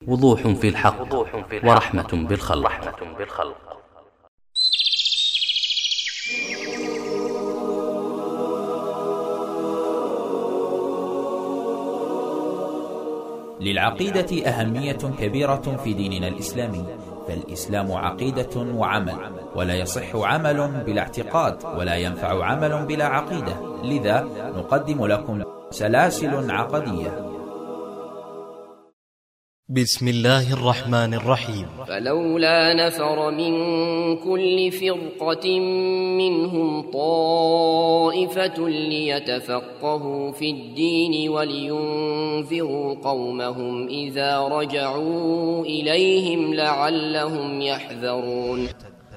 وضوح في الحق ورحمة بالخلق. للعقيدة أهمية كبيرة في ديننا الإسلامي، فالإسلام عقيدة وعمل، ولا يصح عمل بلا اعتقاد، ولا ينفع عمل بلا عقيدة. لذا نقدم لكم سلاسل عقدية. بسم الله الرحمن الرحيم. فلولا نفر من كل فرقة منهم طائفة ليتفقهوا في الدين ولينذروا قومهم إذا رجعوا إليهم لعلهم يحذرون.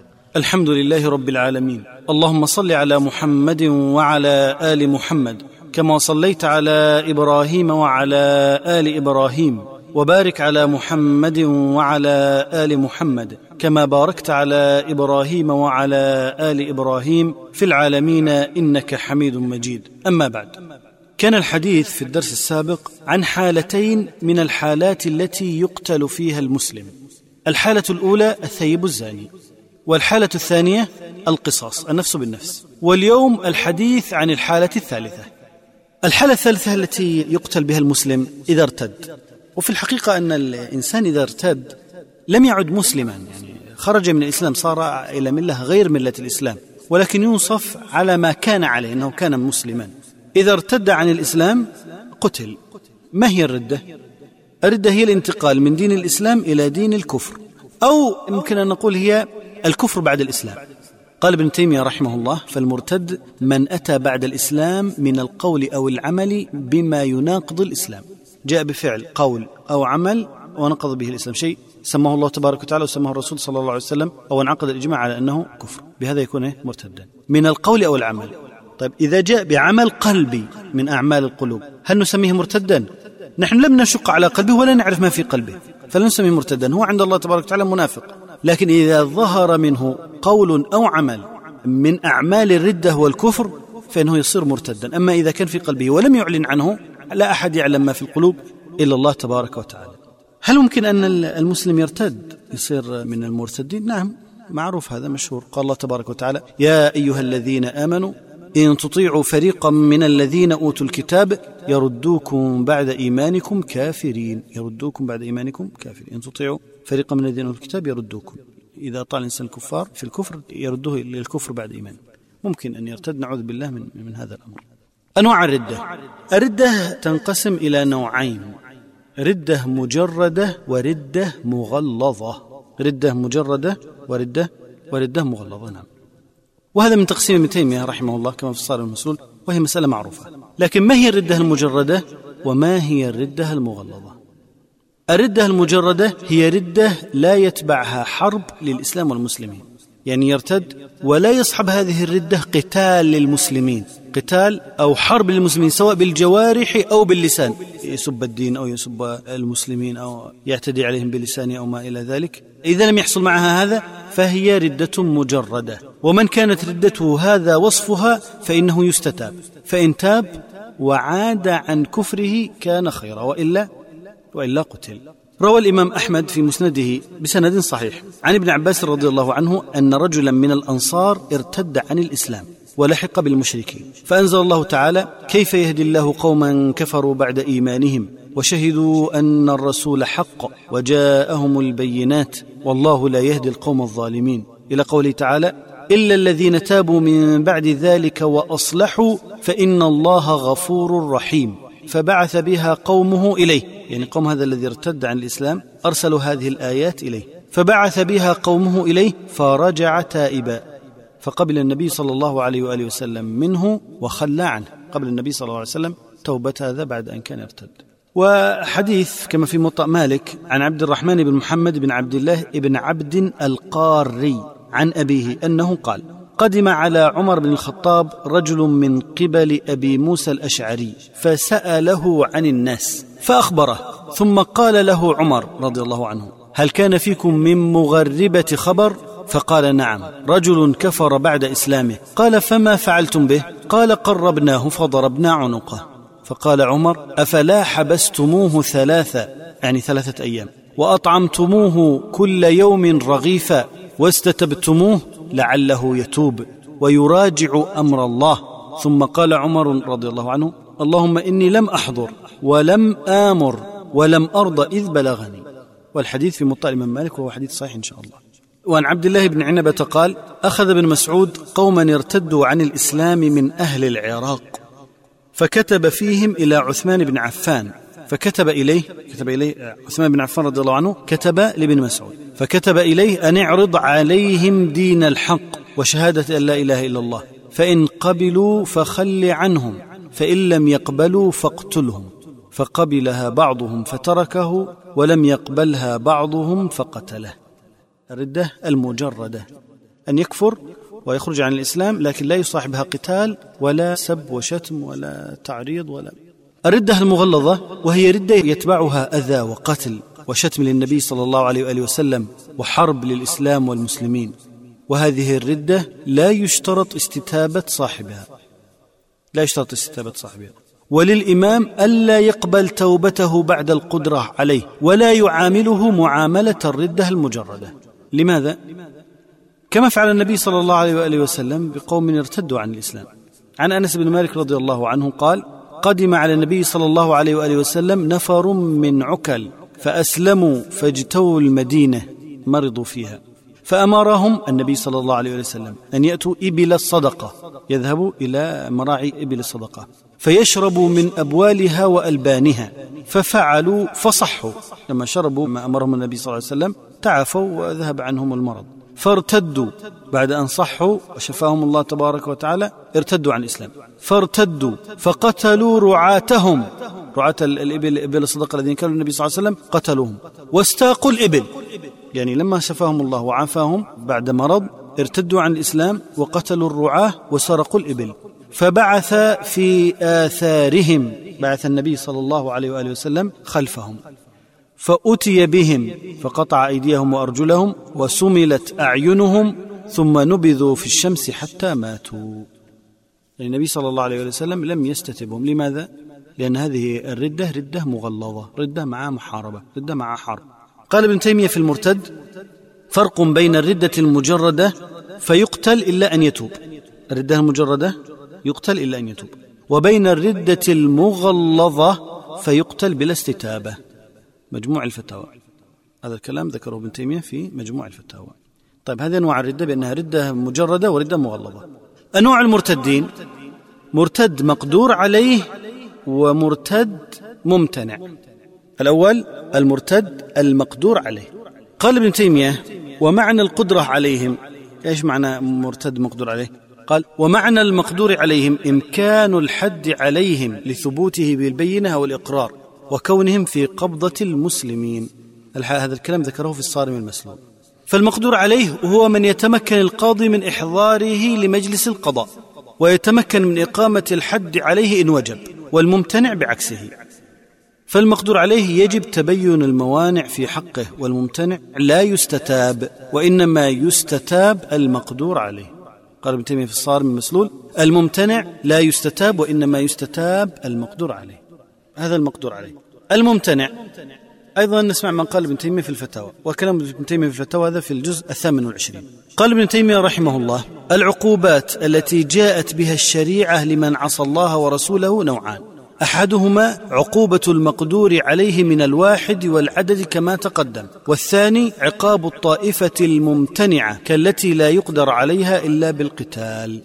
الحمد لله رب العالمين، اللهم صل على محمد وعلى آل محمد كما صليت على إبراهيم وعلى آل إبراهيم، وبارك على محمد وعلى آل محمد كما باركت على إبراهيم وعلى آل إبراهيم في العالمين إنك حميد مجيد. أما بعد، كان الحديث في الدرس السابق عن حالتين من الحالات التي يقتل فيها المسلم. الحالة الأولى الثيب الزاني، والحالة الثانية القصاص، النفس بالنفس. واليوم الحديث عن الحالة الثالثة. الحالة الثالثة التي يقتل بها المسلم إذا ارتد. وفي الحقيقة أن الإنسان إذا ارتد لم يعد مسلما، يعني خرج من الإسلام، صار إلى ملة غير ملة الإسلام، ولكن يوصف على ما كان عليه أنه كان مسلما. إذا ارتد عن الإسلام قتل. ما هي الردة؟ الردة هي الانتقال من دين الإسلام إلى دين الكفر، أو يمكن أن نقول هي الكفر بعد الإسلام. قال ابن تيمية رحمه الله: فالمرتد من أتى بعد الإسلام من القول أو العمل بما يناقض الإسلام، جاء بفعل قول أو عمل ونقض به الإسلام، شيء سماه الله تبارك وتعالى وسماه الرسول صلى الله عليه وسلم، أو انعقد الإجماع على أنه كفر، بهذا يكون مرتدا من القول أو العمل. طيب، إذا جاء بعمل قلبي من أعمال القلوب، هل نسميه مرتدا؟ نحن لم نشق على قلبه ولا نعرف ما في قلبه، فلا نسميه مرتدا، هو عند الله تبارك وتعالى منافق. لكن إذا ظهر منه قول أو عمل من أعمال الردة والكفر فإنه يصير مرتدا. أما إذا كان في قلبه ولم يعلن عنه، لا أحد يعلم ما في القلوب إلا الله تبارك وتعالى. هل ممكن أن المسلم يرتد يصير من المرتدين؟ نعم، معروف، هذا مشهور. قال الله تبارك وتعالى: يا أيها الذين آمنوا إن تطيعوا فريقا من الذين أوتوا الكتاب يردوكم بعد إيمانكم كافرين. يردوكم بعد إيمانكم كافرين. إن تطيعوا فريقا من الذين أوتوا الكتاب يردوكم. إذا طال الإنسان الكفار في الكفر يردوه للكفر بعد إيمان. ممكن أن يرتد، نعوذ بالله من هذا الأمر. أنواع الردة. الردة تنقسم إلى نوعين: ردة مجردة وردة مغلظة. ردة مجردة وردة مغلظة. نعم. وهذا من تقسيم ابن تيمية رحمه الله كما في الصارم المسلول، وهي مسألة معروفة. لكن ما هي الردة المجردة وما هي الردة المغلظة؟ الردة المجردة هي ردة لا يتبعها حرب للإسلام والمسلمين، يعني يرتد ولا يصحب هذه الردة قتال للمسلمين، قتال أو حرب للمسلمين، سواء بالجوارح أو باللسان، يسب الدين أو يسب المسلمين أو يعتدي عليهم بلسانه أو ما إلى ذلك. إذا لم يحصل معها هذا فهي ردة مجردة. ومن كانت ردته هذا وصفها فإنه يستتاب، فإن تاب وعاد عن كفره كان خيرا، وإلا قتل. روى الإمام أحمد في مسنده بسند صحيح عن ابن عباس رضي الله عنه أن رجلا من الأنصار ارتد عن الإسلام ولحق بالمشركين، فأنزل الله تعالى: كيف يهدي الله قوما كفروا بعد إيمانهم وشهدوا أن الرسول حق وجاءهم البينات والله لا يهدي القوم الظالمين، إلى قوله تعالى: إلا الذين تابوا من بعد ذلك وأصلحوا فإن الله غفور رحيم. فبعث بها قومه إليه، يعني قوم هذا الذي ارتد عن الإسلام أرسلوا هذه الآيات إليه، فبعث بها قومه إليه فرجع تائبا، فقبل النبي صلى الله عليه وآله وسلم منه وخلى عنه، قبل النبي صلى الله عليه وسلم توبة هذا بعد أن كان ارتد. وحديث كما في موطأ مالك عن عبد الرحمن بن محمد بن عبد الله بن عبد القاري عن أبيه أنه قال: قدم على عمر بن الخطاب رجل من قبل أبي موسى الأشعري فسأله عن الناس فأخبره، ثم قال له عمر رضي الله عنه: هل كان فيكم من مغربة خبر؟ فقال: نعم، رجل كفر بعد إسلامه. قال: فما فعلتم به؟ قال: قربناه فضربنا عنقه. فقال عمر: أفلا حبستموه ثلاثة، يعني 3 أيام، وأطعمتموه كل يوم رغيفا واستتبتموه لعله يتوب ويراجع أمر الله. ثم قال عمر رضي الله عنه: اللهم إني لم أحضر ولم آمر ولم أرضى إذ بلغني. والحديث في موطأ الإمام مالك وهو حديث صحيح إن شاء الله. وعن عبد الله بن عنبة قال: أخذ ابن مسعود قوما ارتدوا عن الإسلام من أهل العراق، فكتب فيهم إلى عثمان بن عفان، فكتب إليه عثمان بن عفان رضي الله عنه كتب لابن مسعود، فكتب إليه أن اعرض عليهم دين الحق وشهادة أن لا إله إلا الله، فإن قبلوا فخل عنهم، فإن لم يقبلوا فاقتلهم. فقبلها بعضهم فتركه، ولم يقبلها بعضهم فقتله. الردة المجردة أن يكفر ويخرج عن الإسلام لكن لا يصاحبها قتال ولا سب وشتم ولا تعريض ولا. الردة المغلظة وهي ردة يتبعها أذى وقتل وشتم للنبي صلى الله عليه وآله وسلم وحرب للإسلام والمسلمين، وهذه الردة لا يشترط استتابة صاحبها، وللإمام ألا يقبل توبته بعد القدرة عليه ولا يعامله معاملة الردة المجردة. لماذا؟ كما فعل النبي صلى الله عليه وآله وسلم بقوم ارتدوا عن الإسلام. عن أنس بن مالك رضي الله عنه قال: قدم على النبي صلى الله عليه وآله وسلم نفر من عكل فأسلموا فاجتووا المدينة، مرضوا فيها، فأمرهم النبي صلى الله عليه وسلم أن يأتوا إبل الصدقة، يذهبوا إلى مراعي إبل الصدقة فيشربوا من أبوالها وألبانها، ففعلوا فصحوا، لما شربوا ما أمرهم النبي صلى الله عليه وسلم تعافوا وذهب عنهم المرض، فارتدوا بعد أن صحوا وشفاهم الله تبارك وتعالى، ارتدوا عن الإسلام، فارتدوا فقتلوا رعاتهم، رعاة الإبل، إبل الصدقة الذين كانوا النبي صلى الله عليه وسلم قتلوهم، واستاقوا الإبل، يعني لما شفاهم الله وعافاهم بعد مرض ارتدوا عن الإسلام وقتلوا الرعاة وسرقوا الإبل. فبعث في آثارهم، بعث النبي صلى الله عليه وآله وسلم خلفهم، فأتي بهم فقطع أيديهم وأرجلهم وسملت أعينهم ثم نبذوا في الشمس حتى ماتوا. النبي صلى الله عليه وسلم لم يستتبهم. لماذا؟ لأن هذه الردة ردة مغلظة، ردة مع محاربة، ردة مع حرب. قال ابن تيمية في المرتد: فرق بين الردة المجردة فيقتل إلا أن يتوب، الردة المجردة يقتل إلا أن يتوب، وبين الردة المغلظة فيقتل بلا استتابة. مجموع الفتاوى، هذا الكلام ذكره ابن تيمية في مجموع الفتاوى. طيب، هذه أنواع الردة بأنها ردة مجردة وردة مغلظة. أنواع المرتدين: مرتد مقدور عليه ومرتد ممتنع. الأول المرتد المقدور عليه. قال ابن تيمية: ومعنى القدرة عليهم، إيش معنى مرتد مقدور عليه؟ قال: ومعنى المقدور عليهم إمكان الحد عليهم لثبوته بالبينة والإقرار وكونهم في قبضة المسلمين. هذا الكلام ذكره في الصارم المسلول. فالمقدور عليه هو من يتمكن القاضي من إحضاره لمجلس القضاء ويتمكن من إقامة الحد عليه إن وجب، والممتنع بعكسه. فالمقدور عليه يجب تبين الموانع في حقه، والممتنع لا يستتاب، وإنما يستتاب المقدور عليه. قال ابن تيمية في الصارم المسلول: الممتنع لا يستتاب وإنما يستتاب المقدور عليه. هذا المقدور عليه. الممتنع أيضا نسمع من قال ابن تيمية في الفتاوى، وكلام ابن تيمية في الفتاوى هذا في الجزء 28. قال ابن تيمية رحمه الله: العقوبات التي جاءت بها الشريعة لمن عصى الله ورسوله نوعان: أحدهما عقوبة المقدور عليه من الواحد والعدد كما تقدم، والثاني عقاب الطائفة الممتنعة كالتي لا يقدر عليها إلا بالقتال.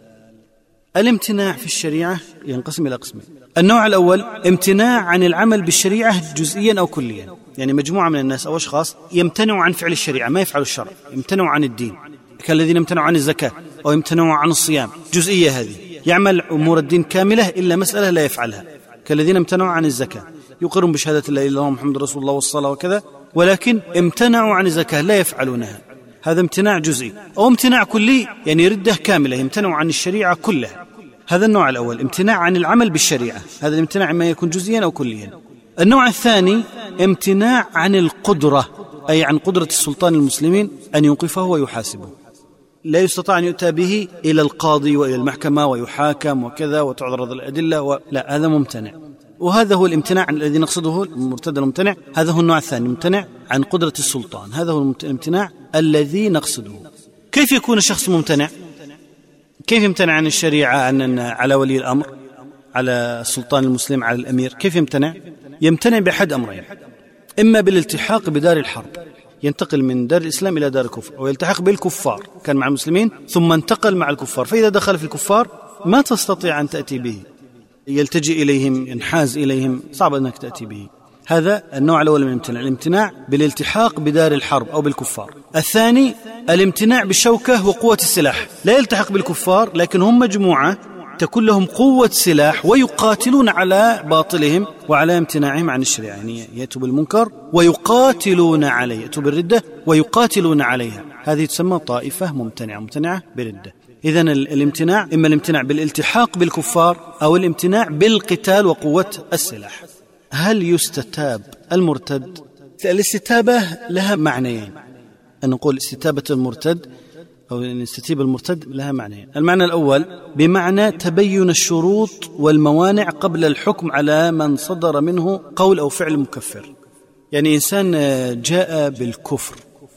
الامتناع في الشريعة ينقسم إلى قسمين: النوع الأول امتناع عن العمل بالشريعة جزئيا أو كليا، يعني مجموعة من الناس أو أشخاص يمتنعوا عن فعل الشريعة، ما يفعلوا الشرع، يمتنعوا عن الدين، كالذين امتنعوا عن الزكاة أو يمتنعوا عن الصيام، جزئية هذه، يعمل أمور الدين كاملة إلا مسألة لا يفعلها، كالذين امتنعوا عن الزكاة، يقرون بشهادة لا إله إلا الله محمد رسول الله والصلاة وكذا، ولكن امتنعوا عن الزكاة لا يفعلونها، هذا امتناع جزئي. أو امتناع كلي، يعني ردة كاملة، يمتنعوا عن الشريعة كلها. هذا النوع الأول، امتناع عن العمل بالشريعة، هذا الامتناع إما يكون جزئيا أو كليا. النوع الثاني امتناع عن القدرة، أي عن قدرة السلطان المسلمين أن يوقفه ويحاسبه، لا يستطيع أن يؤتى به إلى القاضي وإلى المحكمة ويحاكم وكذا وتعرض الأدلة لا، هذا ممتنع. وهذا هو الامتناع الذي نقصده. المرتد الممتنع هذا هو النوع الثاني، ممتنع عن قدرة السلطان، هذا هو الامتناع الذي نقصده. كيف يكون الشخص ممتنع؟ كيف يمتنع عن الشريعة، على ولي الأمر، على السلطان المسلم، على الأمير؟ كيف يمتنع؟ يمتنع بأحد أمرين: إما بالالتحاق بدار الحرب، ينتقل من دار الإسلام إلى دار الكفر، أو يلتحق بالكفار، كان مع المسلمين ثم انتقل مع الكفار، فإذا دخل في الكفار ما تستطيع أن تأتي به، يلتجئ إليهم، ينحاز إليهم، صعب أنك تأتي به. هذا النوع الأول من الامتناع، الامتناع بالالتحاق بدار الحرب أو بالكفار. الثاني الامتناع بالشوكة وقوة السلاح، لا يلتحق بالكفار لكن هم مجموعة تكون لهم قوة سلاح ويقاتلون على باطلهم وعلى امتناعهم عن الشريعة، يعني يأتوا بالمنكر ويقاتلون عليه، يأتوا بالردة ويقاتلون عليها، هذه تسمى طائفة ممتنعة بالردة. إذن الامتناع إما الامتناع بالالتحاق بالكفار أو الامتناع بالقتال وقوة السلاح. هل يستتاب المرتد؟ الاستتابة لها معنيين، أن نقول استتابة المرتد أو نستتيب المرتد لها معنيين. المعنى الأول بمعنى تبين الشروط والموانع قبل الحكم على من صدر منه قول أو فعل مكفر. يعني إنسان جاء بالكفر،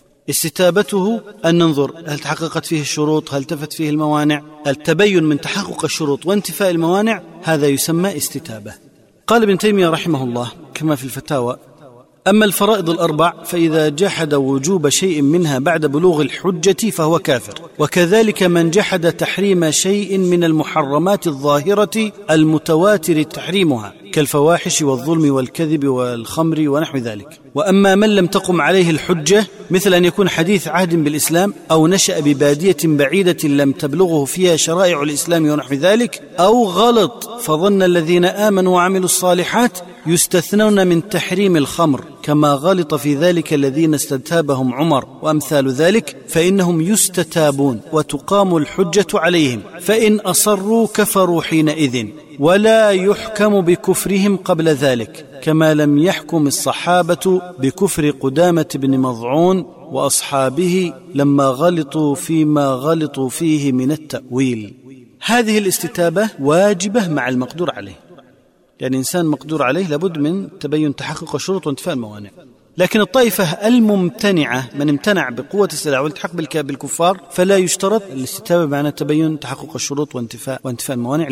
استتابته أن ننظر هل تحققت فيه الشروط، هل تفت فيه الموانع. التبين من تحقق الشروط وانتفاء الموانع هذا يسمى استتابة. قال ابن تيمية رحمه الله كما في الفتاوى: أما الفرائض الأربع فإذا جحد وجوب شيء منها بعد بلوغ الحجة فهو كافر، وكذلك من جحد تحريم شيء من المحرمات الظاهرة المتواتر تحريمها كالفواحش والظلم والكذب والخمر ونحو ذلك. وأما من لم تقم عليه الحجة، مثل أن يكون حديث عهد بالإسلام أو نشأ ببادية بعيدة لم تبلغه فيها شرائع الإسلام ونحو ذلك، أو غلط فظن الذين آمنوا وعملوا الصالحات يستثنون من تحريم الخمر كما غلط في ذلك الذين استتابهم عمر وأمثال ذلك، فإنهم يستتابون وتقام الحجة عليهم، فإن أصروا كفروا حينئذ، ولا يحكم بكفرهم قبل ذلك، كما لم يحكم الصحابة بكفر قدامة بن مضعون وأصحابه لما غلطوا فيما غلطوا فيه من التأويل. هذه الاستتابة واجبة مع المقدور عليه، يعني إنسان مقدور عليه لابد من تبين تحقق الشروط وانتفاء الموانع. لكن الطائفة الممتنعة من امتنع بقوة السلاح والتحق بالكفار فلا يشترط الاستتابة معنى تبين تحقق الشروط وانتفاء الموانع،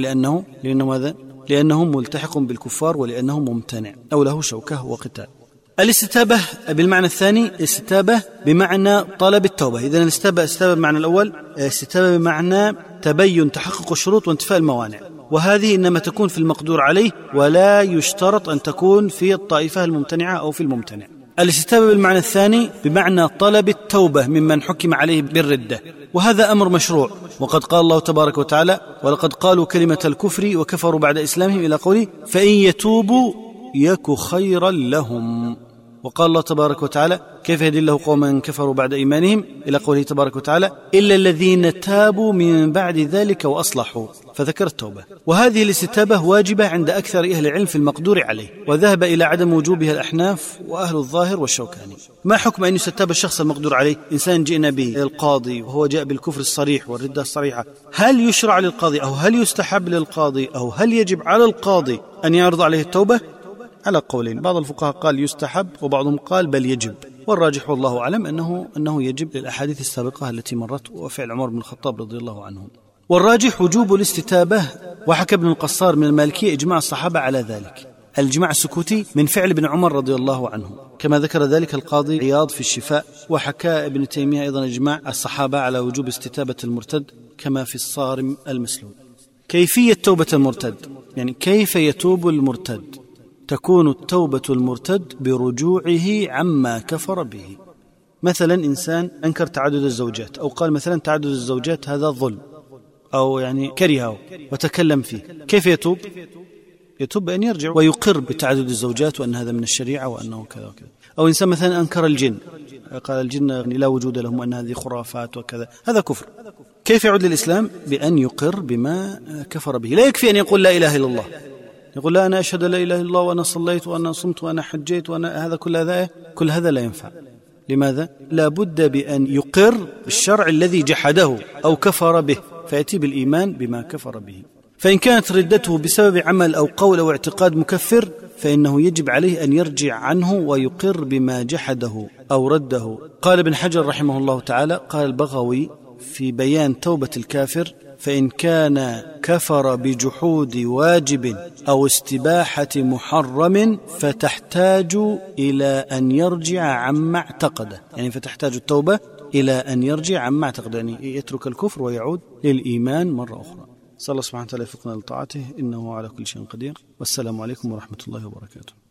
لأنه ملتحق بالكفار ولأنه ممتنع أو له شوكة وقتال. الاستتابة بالمعنى الثاني استتابة بمعنى طلب التوبة. إذن الاستتابة بمعنى الأول استتابة بمعنى تبين تحقق الشروط وانتفاء الموانع، وهذه إنما تكون في المقدور عليه ولا يشترط أن تكون في الطائفة الممتنعة أو في الممتنع. الاستتابة بالمعنى الثاني بمعنى طلب التوبة ممن حكم عليه بالردة، وهذا أمر مشروع، وقد قال الله تبارك وتعالى: ولقد قالوا كلمة الكفر وكفروا بعد إسلامهم، إلى قوله: فإن يتوبوا يك خيرا لهم. وقال الله تبارك وتعالى: كيف يهدي الله قوما كفروا بعد إيمانهم، إلى قوله تبارك وتعالى: إلا الذين تابوا من بعد ذلك وأصلحوا، فذكر التوبة. وهذه الاستتابة واجبة عند أكثر أهل العلم في المقدور عليه، وذهب إلى عدم وجوبها الأحناف وأهل الظاهر والشوكاني. ما حكم أن يستتاب الشخص المقدور عليه؟ إنسان جئنا به القاضي وهو جاء بالكفر الصريح والردة الصريحة، هل يشرع للقاضي أو هل يستحب للقاضي أو هل يجب على القاضي أن يعرض عليه التوبة؟ على قولين، بعض الفقهاء قال يستحب وبعضهم قال بل يجب، والراجح والله أعلم أنه يجب للأحاديث السابقة التي مرت وفعل عمر بن الخطاب رضي الله عنه. والراجح وجوب الاستتابة، وحكى ابن القصار من المالكية إجماع الصحابة على ذلك، الإجماع السكوتي من فعل ابن عمر رضي الله عنه، كما ذكر ذلك القاضي عياض في الشفاء. وحكى ابن تيمية أيضا إجماع الصحابة على وجوب استتابة المرتد كما في الصارم المسلول. كيفية توبة المرتد، يعني كيف يتوب المرتد؟ تكون التوبة المرتد برجوعه عما كفر به. مثلا إنسان أنكر تعدد الزوجات، أو قال مثلا تعدد الزوجات هذا ظلم، أو يعني كرهه وتكلم فيه، كيف يتوب؟ يتوب بأن يرجع ويقر بتعدد الزوجات وأن هذا من الشريعة وأنه كذا وكذا. أو إنسان مثلا أنكر الجن، قال الجن لا وجود لهم وأن هذه خرافات وكذا، هذا كفر. كيف يعود للإسلام؟ بأن يقر بما كفر به. لا يكفي أن يقول لا إله إلا الله، يقول لا أنا أشهد لا إله إلا الله وأنا صليت وأنا صمت وأنا حجيت وأنا هذا، كل هذا لا ينفع. لماذا؟ لا بد بأن يقر بالشرع الذي جحده أو كفر به، فيأتي بالإيمان بما كفر به. فإن كانت ردته بسبب عمل أو قول أو اعتقاد مكفر فإنه يجب عليه أن يرجع عنه ويقر بما جحده أو رده. قال ابن حجر رحمه الله تعالى: قال البغوي في بيان توبة الكافر: فإن كان كفر بجحود واجب أو استباحة محرم فتحتاج إلى أن يرجع عما اعتقده، يعني فتحتاج التوبة إلى أن يرجع عما اعتقده، يعني يترك الكفر ويعود للإيمان مرة أخرى. صلى الله سبحانه وتعالى يوفقنا لطاعته إنه على كل شيء قدير. والسلام عليكم ورحمة الله وبركاته.